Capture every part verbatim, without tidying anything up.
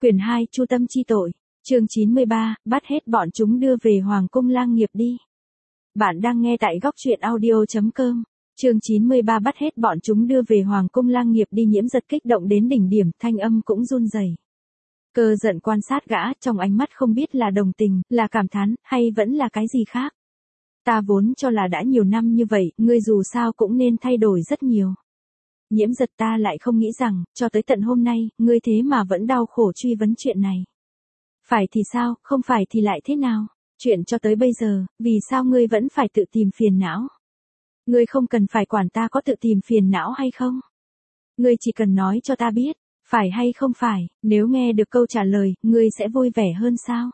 Quyển hai Chu tâm chi tội. Chương chín mươi ba, bắt hết bọn chúng đưa về Hoàng cung lang nghiệp đi. Bạn đang nghe tại góc truyện audio chấm com. Chương chín mươi ba bắt hết bọn chúng đưa về Hoàng cung lang nghiệp đi. Nhiễm Giật kích động đến đỉnh điểm, thanh âm cũng run rẩy. Cơ giận quan sát gã, trong ánh mắt không biết là đồng tình, là cảm thán, hay vẫn là cái gì khác. Ta vốn cho là đã nhiều năm như vậy, ngươi dù sao cũng nên thay đổi rất nhiều. Nhiễm Giật, ta lại không nghĩ rằng, cho tới tận hôm nay, ngươi thế mà vẫn đau khổ truy vấn chuyện này. Phải thì sao, không phải thì lại thế nào? Chuyện cho tới bây giờ, vì sao ngươi vẫn phải tự tìm phiền não? Ngươi không cần phải quản ta có tự tìm phiền não hay không. Ngươi chỉ cần nói cho ta biết, phải hay không phải, nếu nghe được câu trả lời, ngươi sẽ vui vẻ hơn sao?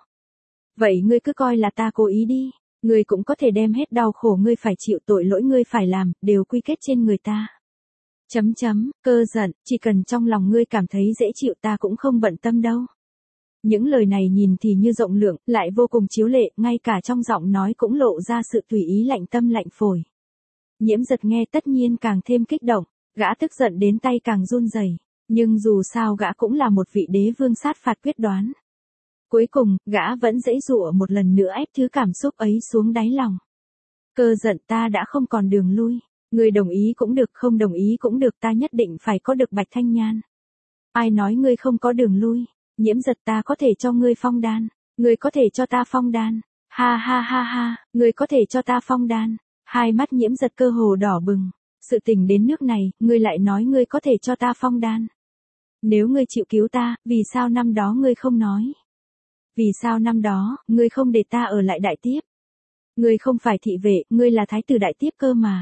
Vậy ngươi cứ coi là ta cố ý đi, ngươi cũng có thể đem hết đau khổ ngươi phải chịu, tội lỗi ngươi phải làm, đều quy kết trên người ta. Chấm chấm, Cơ giận, chỉ cần trong lòng ngươi cảm thấy dễ chịu ta cũng không bận tâm đâu. Những lời này nhìn thì như rộng lượng, lại vô cùng chiếu lệ, ngay cả trong giọng nói cũng lộ ra sự tùy ý lạnh tâm lạnh phổi. Nhiễm Giật nghe tất nhiên càng thêm kích động, gã tức giận đến tay càng run rẩy, nhưng dù sao gã cũng là một vị đế vương sát phạt quyết đoán. Cuối cùng, gã vẫn giãy giụa một lần nữa ép thứ cảm xúc ấy xuống đáy lòng. Cơ giận, ta đã không còn đường lui. Ngươi đồng ý cũng được, không đồng ý cũng được, ta nhất định phải có được Bạch Thanh Nhan. Ai nói ngươi không có đường lui? Nhiễm Giật, ta có thể cho ngươi phong đan. Ngươi có thể cho ta phong đan. Ha ha ha ha, ngươi có thể cho ta phong đan. Hai mắt Nhiễm Giật cơ hồ đỏ bừng. Sự tình đến nước này, ngươi lại nói ngươi có thể cho ta phong đan. Nếu ngươi chịu cứu ta, vì sao năm đó ngươi không nói? Vì sao năm đó, ngươi không để ta ở lại đại tiếp? Ngươi không phải thị vệ, ngươi là thái tử đại tiếp cơ mà.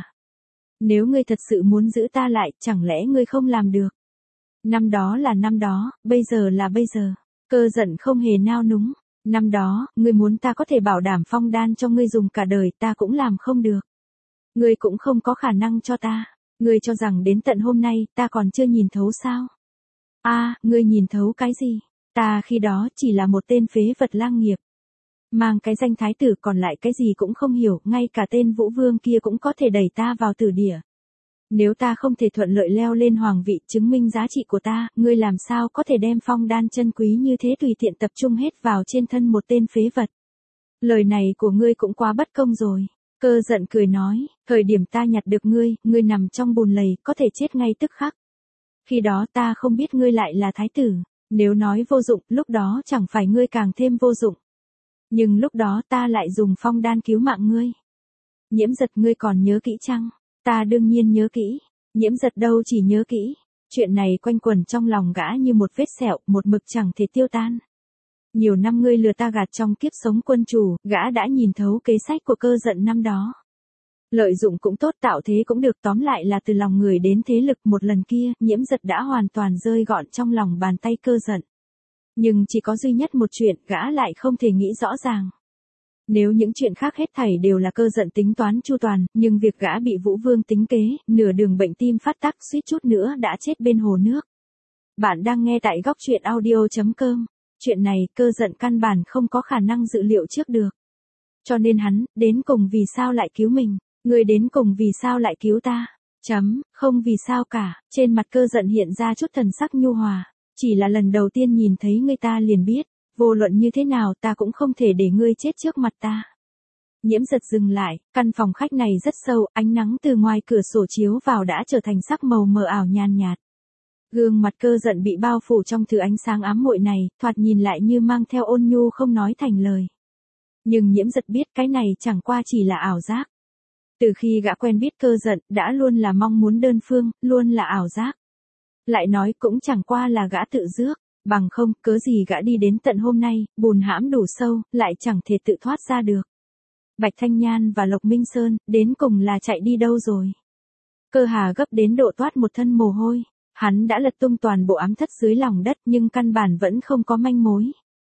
Nếu ngươi thật sự muốn giữ ta lại, chẳng lẽ ngươi không làm được? Năm đó là năm đó, bây giờ là bây giờ. Cơ giận không hề nao núng. Năm đó, ngươi muốn ta có thể bảo đảm phong đan cho ngươi dùng cả đời, ta cũng làm không được. Ngươi cũng không có khả năng cho ta. Ngươi cho rằng đến tận hôm nay, ta còn chưa nhìn thấu sao? A, à, ngươi nhìn thấu cái gì? Ta khi đó chỉ là một tên phế vật lang nghiệp. Mang cái danh thái tử, còn lại cái gì cũng không hiểu, ngay cả tên Vũ Vương kia cũng có thể đẩy ta vào tử địa. Nếu ta không thể thuận lợi leo lên hoàng vị, chứng minh giá trị của ta, ngươi làm sao có thể đem phong đan chân quý như thế tùy tiện tập trung hết vào trên thân một tên phế vật. Lời này của ngươi cũng quá bất công rồi. Cơ giận cười nói, thời điểm ta nhặt được ngươi, ngươi nằm trong bùn lầy, có thể chết ngay tức khắc. Khi đó ta không biết ngươi lại là thái tử, nếu nói vô dụng, lúc đó chẳng phải ngươi càng thêm vô dụng. Nhưng lúc đó ta lại dùng phong đan cứu mạng ngươi. Nhiễm Giật, ngươi còn nhớ kỹ chăng? Ta đương nhiên nhớ kỹ. Nhiễm Giật đâu chỉ nhớ kỹ. Chuyện này quanh quẩn trong lòng gã như một vết sẹo, một mực chẳng thể tiêu tan. Nhiều năm ngươi lừa ta gạt trong kiếp sống quân chủ, gã đã nhìn thấu kế sách của Cơ giận năm đó. Lợi dụng cũng tốt, tạo thế cũng được, tóm lại là từ lòng người đến thế lực. Một lần kia, Nhiễm Giật đã hoàn toàn rơi gọn trong lòng bàn tay Cơ giận. Nhưng chỉ có duy nhất một chuyện, gã lại không thể nghĩ rõ ràng. Nếu những chuyện khác hết thảy đều là Cơ giận tính toán chu toàn, nhưng việc gã bị Vũ Vương tính kế, nửa đường bệnh tim phát tác suýt chút nữa đã chết bên hồ nước. Bạn đang nghe tại góc truyện audio chấm com. Chuyện này, Cơ giận căn bản không có khả năng dự liệu trước được. Cho nên hắn, đến cùng vì sao lại cứu mình? Người đến cùng vì sao lại cứu ta? Chấm, không vì sao cả. Trên mặt Cơ giận hiện ra chút thần sắc nhu hòa. Chỉ là lần đầu tiên nhìn thấy ngươi ta liền biết, vô luận như thế nào ta cũng không thể để ngươi chết trước mặt ta. Nhiễm Giật dừng lại, căn phòng khách này rất sâu, ánh nắng từ ngoài cửa sổ chiếu vào đã trở thành sắc màu mờ ảo nhàn nhạt. Gương mặt Cơ giận bị bao phủ trong thứ ánh sáng ám muội này, thoạt nhìn lại như mang theo ôn nhu không nói thành lời. Nhưng Nhiễm Giật biết cái này chẳng qua chỉ là ảo giác. Từ khi gã quen biết Cơ giận, đã luôn là mong muốn đơn phương, luôn là ảo giác. Lại nói cũng chẳng qua là gã tự rước, bằng không, cớ gì gã đi đến tận hôm nay, bùn hãm đủ sâu, lại chẳng thể tự thoát ra được. Bạch Thanh Nhan và Lộc Minh Sơn, đến cùng là chạy đi đâu rồi? Cơ Hà gấp đến độ toát một thân mồ hôi, hắn đã lật tung toàn bộ ám thất dưới lòng đất nhưng căn bản vẫn không có manh mối.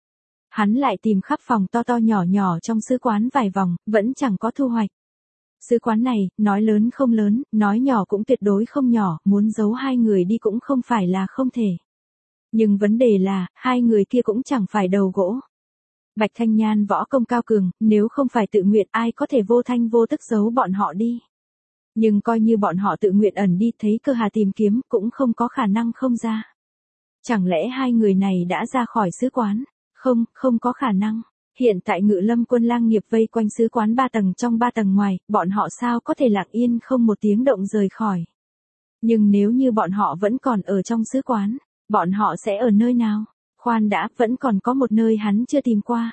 Hắn lại tìm khắp phòng to to nhỏ nhỏ trong sứ quán vài vòng, vẫn chẳng có thu hoạch. Sứ quán này, nói lớn không lớn, nói nhỏ cũng tuyệt đối không nhỏ, muốn giấu hai người đi cũng không phải là không thể. Nhưng vấn đề là, hai người kia cũng chẳng phải đầu gỗ. Bạch Thanh Nhan võ công cao cường, nếu không phải tự nguyện ai có thể vô thanh vô tức giấu bọn họ đi. Nhưng coi như bọn họ tự nguyện ẩn đi, thấy Cơ Hà tìm kiếm cũng không có khả năng không ra. Chẳng lẽ hai người này đã ra khỏi sứ quán? Không, không có khả năng. Hiện tại Ngự Lâm quân lang nghiệp vây quanh sứ quán ba tầng trong ba tầng ngoài, bọn họ sao có thể lặng yên không một tiếng động rời khỏi. Nhưng nếu như bọn họ vẫn còn ở trong sứ quán, bọn họ sẽ ở nơi nào? Khoan đã, vẫn còn có một nơi hắn chưa tìm qua.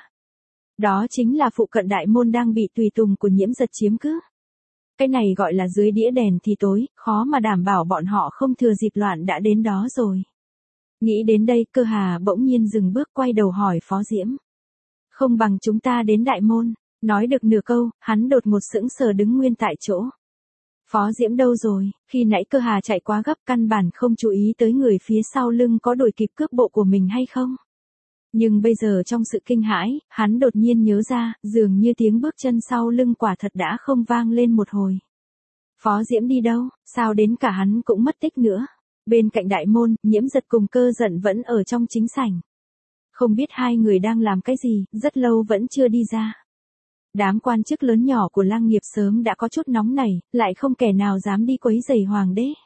Đó chính là phụ cận đại môn đang bị tùy tùng của Nhiễm Giật chiếm cứ. Cái này gọi là dưới đĩa đèn thì tối, khó mà đảm bảo bọn họ không thừa dịp loạn đã đến đó rồi. Nghĩ đến đây, Cơ Hà bỗng nhiên dừng bước quay đầu hỏi Phó Diễm. Không bằng chúng ta đến đại môn. Nói được nửa câu, hắn đột ngột sững sờ đứng nguyên tại chỗ. Phó Diễm đâu rồi? Khi nãy Cơ Hà chạy quá gấp căn bản không chú ý tới người phía sau lưng có đuổi kịp cước bộ của mình hay không. Nhưng bây giờ trong sự kinh hãi, hắn đột nhiên nhớ ra, dường như tiếng bước chân sau lưng quả thật đã không vang lên một hồi. Phó Diễm đi đâu? Sao đến cả hắn cũng mất tích nữa? Bên cạnh đại môn, Nhiễm Giật cùng Cơ Giận vẫn ở trong chính sảnh. Không biết hai người đang làm cái gì, rất lâu vẫn chưa đi ra. Đám quan chức lớn nhỏ của lang nghiệp sớm đã có chút nóng nảy, lại không kẻ nào dám đi quấy rầy hoàng đế.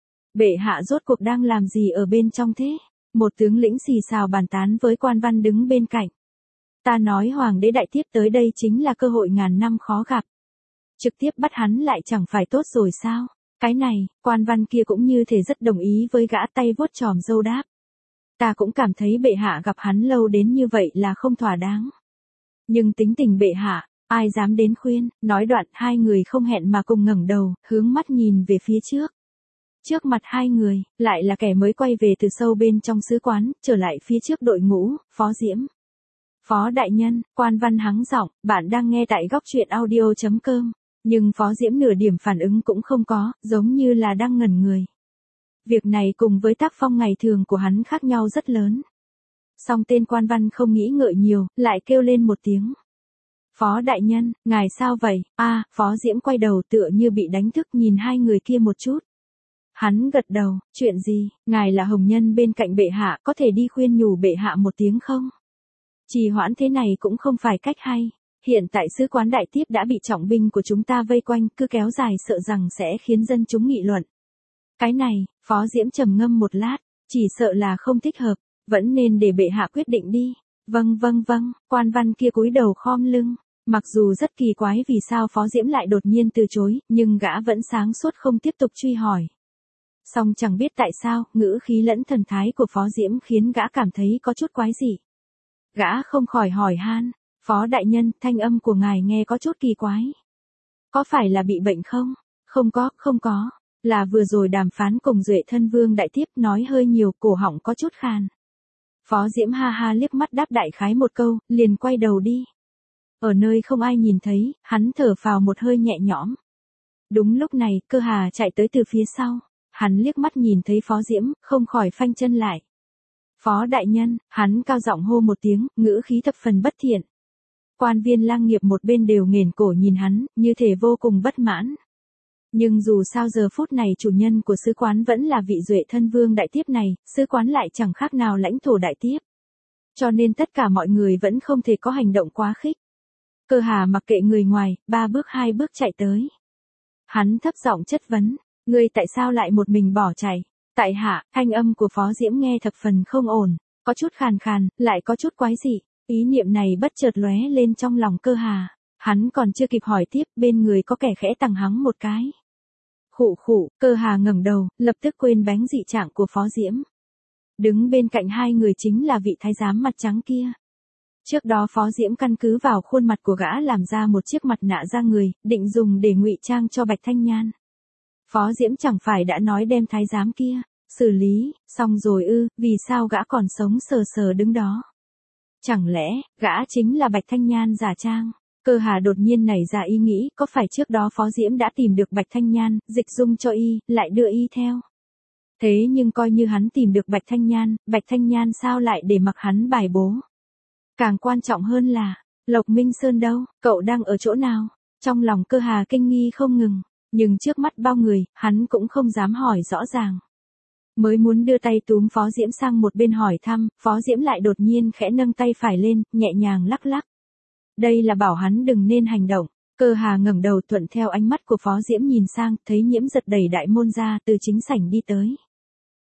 Bệ hạ rốt cuộc đang làm gì ở bên trong thế? Một tướng lĩnh xì xào bàn tán với quan văn đứng bên cạnh. Ta nói hoàng đế đại tiếp tới đây chính là cơ hội ngàn năm khó gặp. Trực tiếp bắt hắn lại chẳng phải tốt rồi sao? Cái này, quan văn kia cũng như thể rất đồng ý với gã tay vuốt chòm râu đáp. Ta cũng cảm thấy bệ hạ gặp hắn lâu đến như vậy là không thỏa đáng. Nhưng tính tình bệ hạ, ai dám đến khuyên, nói đoạn hai người không hẹn mà cùng ngẩng đầu, hướng mắt nhìn về phía trước. Trước mặt hai người, lại là kẻ mới quay về từ sâu bên trong sứ quán, trở lại phía trước đội ngũ, Phó Diễm. Phó đại nhân, quan văn hắng giọng, bạn đang nghe tại góc truyện audio chấm com. Nhưng Phó Diễm nửa điểm phản ứng cũng không có, giống như là đang ngẩn người. Việc này cùng với tác phong ngày thường của hắn khác nhau rất lớn. Song tên quan văn không nghĩ ngợi nhiều, lại kêu lên một tiếng. Phó đại nhân, ngài sao vậy? A, à, Phó Diễm quay đầu tựa như bị đánh thức nhìn hai người kia một chút. Hắn gật đầu, chuyện gì, ngài là hồng nhân bên cạnh bệ hạ, có thể đi khuyên nhủ bệ hạ một tiếng không? Trì hoãn thế này cũng không phải cách hay. Hiện tại sứ quán đại tiếp đã bị trọng binh của chúng ta vây quanh, cứ kéo dài sợ rằng sẽ khiến dân chúng nghị luận. Cái này, Phó Diễm trầm ngâm một lát, chỉ sợ là không thích hợp, vẫn nên để bệ hạ quyết định đi. Vâng vâng vâng, quan văn kia cúi đầu khom lưng, mặc dù rất kỳ quái vì sao Phó Diễm lại đột nhiên từ chối, nhưng gã vẫn sáng suốt không tiếp tục truy hỏi. Song chẳng biết tại sao, ngữ khí lẫn thần thái của Phó Diễm khiến gã cảm thấy có chút quái dị. Gã không khỏi hỏi han, Phó đại nhân, thanh âm của ngài nghe có chút kỳ quái. Có phải là bị bệnh không? Không có, không có. Là vừa rồi đàm phán cùng Duệ thân vương đại tiếp nói hơi nhiều, cổ họng có chút khàn. Phó Diễm ha ha liếc mắt đáp đại khái một câu, liền quay đầu đi. Ở nơi không ai nhìn thấy, hắn thở phào một hơi nhẹ nhõm. Đúng lúc này, Cơ Hà chạy tới từ phía sau. Hắn liếc mắt nhìn thấy Phó Diễm, không khỏi phanh chân lại. Phó đại nhân, hắn cao giọng hô một tiếng, ngữ khí thập phần bất thiện. Quan viên lang nghiệp một bên đều nghển cổ nhìn hắn, như thể vô cùng bất mãn. Nhưng dù sao giờ phút này chủ nhân của sứ quán vẫn là vị Duệ thân vương đại tiếp này, sứ quán lại chẳng khác nào lãnh thổ đại tiếp. Cho nên tất cả mọi người vẫn không thể có hành động quá khích. Cơ Hà mặc kệ người ngoài, ba bước hai bước chạy tới. Hắn thấp giọng chất vấn, ngươi tại sao lại một mình bỏ chạy? Tại hạ, thanh âm của Phó Diễm nghe thập phần không ổn, có chút khàn khàn, lại có chút quái dị. Ý niệm này bất chợt lóe lên trong lòng Cơ Hà, hắn còn chưa kịp hỏi tiếp, bên người có kẻ khẽ tằng hắng một cái. Khụ khụ, Cơ Hà ngẩng đầu, lập tức quên bánh dị trạng của Phó Diễm. Đứng bên cạnh hai người chính là vị thái giám mặt trắng kia. Trước đó Phó Diễm căn cứ vào khuôn mặt của gã làm ra một chiếc mặt nạ da người, định dùng để ngụy trang cho Bạch Thanh Nhan. Phó Diễm chẳng phải đã nói đem thái giám kia xử lý, xong rồi ư, vì sao gã còn sống sờ sờ đứng đó? Chẳng lẽ, gã chính là Bạch Thanh Nhan giả trang? Cơ Hà đột nhiên nảy ra ý nghĩ, có phải trước đó Phó Diễm đã tìm được Bạch Thanh Nhan, dịch dung cho y, lại đưa y theo? Thế nhưng coi như hắn tìm được Bạch Thanh Nhan, Bạch Thanh Nhan sao lại để mặc hắn bài bố? Càng quan trọng hơn là, Lộc Minh Sơn đâu, cậu đang ở chỗ nào? Trong lòng Cơ Hà kinh nghi không ngừng, nhưng trước mắt bao người, hắn cũng không dám hỏi rõ ràng. Mới muốn đưa tay túm Phó Diễm sang một bên hỏi thăm, Phó Diễm lại đột nhiên khẽ nâng tay phải lên, nhẹ nhàng lắc lắc. Đây là bảo hắn đừng nên hành động. Cơ Hà ngẩng đầu thuận theo ánh mắt của Phó Diễm nhìn sang, thấy Nhiễm Giật đẩy đại môn ra từ chính sảnh đi tới.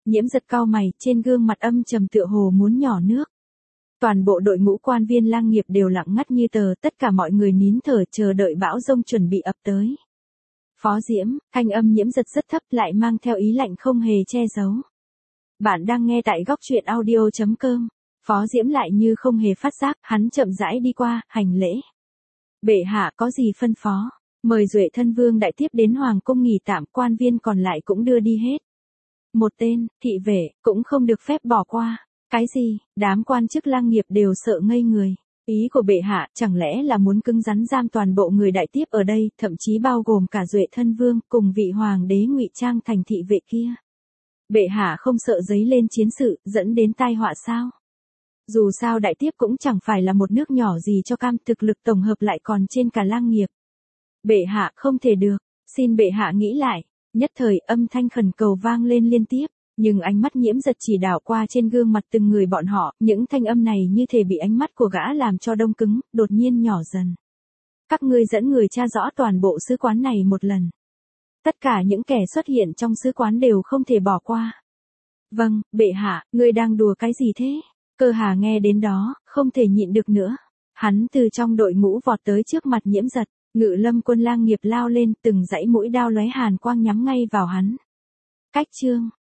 Nhiễm Giật cau mày, trên gương mặt âm trầm tựa hồ muốn nhỏ nước. Toàn bộ đội ngũ quan viên lang nghiệp đều lặng ngắt như tờ, tất cả mọi người nín thở chờ đợi bão giông chuẩn bị ập tới. Phó Diễm, thanh âm Nhiễm Giật rất thấp lại mang theo ý lạnh không hề che giấu. Bạn đang nghe tại góc truyện audio chấm com. Phó Diễm lại như không hề phát giác, hắn chậm rãi đi qua, hành lễ. Bệ hạ có gì phân phó? Mời Duệ Thân Vương đại tiếp đến Hoàng cung nghỉ tạm, quan viên còn lại cũng đưa đi hết. Một tên, thị vệ, cũng không được phép bỏ qua. Cái gì? Đám quan chức lang nghiệp đều sợ ngây người. Ý của bệ hạ chẳng lẽ là muốn cứng rắn giam toàn bộ người đại tiếp ở đây, thậm chí bao gồm cả Duệ Thân Vương cùng vị hoàng đế ngụy trang thành thị vệ kia. Bệ hạ không sợ giấy lên chiến sự, dẫn đến tai họa sao? Dù sao đại tiếp cũng chẳng phải là một nước nhỏ gì cho cam, thực lực tổng hợp lại còn trên cả lang nghiệp. Bệ hạ không thể được, xin bệ hạ nghĩ lại. Nhất thời âm thanh khẩn cầu vang lên liên tiếp, nhưng ánh mắt Nhiễm Giật chỉ đảo qua trên gương mặt từng người bọn họ, những thanh âm này như thể bị ánh mắt của gã làm cho đông cứng, đột nhiên nhỏ dần. Các ngươi dẫn người tra rõ toàn bộ sứ quán này một lần. Tất cả những kẻ xuất hiện trong sứ quán đều không thể bỏ qua. Vâng, bệ hạ, ngươi đang đùa cái gì thế? Cơ Hà nghe đến đó, không thể nhịn được nữa. Hắn từ trong đội ngũ vọt tới trước mặt Nhiễm Giật, Ngự Lâm quân lang nghiệp lao lên, từng dãy mũi đao lóe hàn quang nhắm ngay vào hắn. Cách chương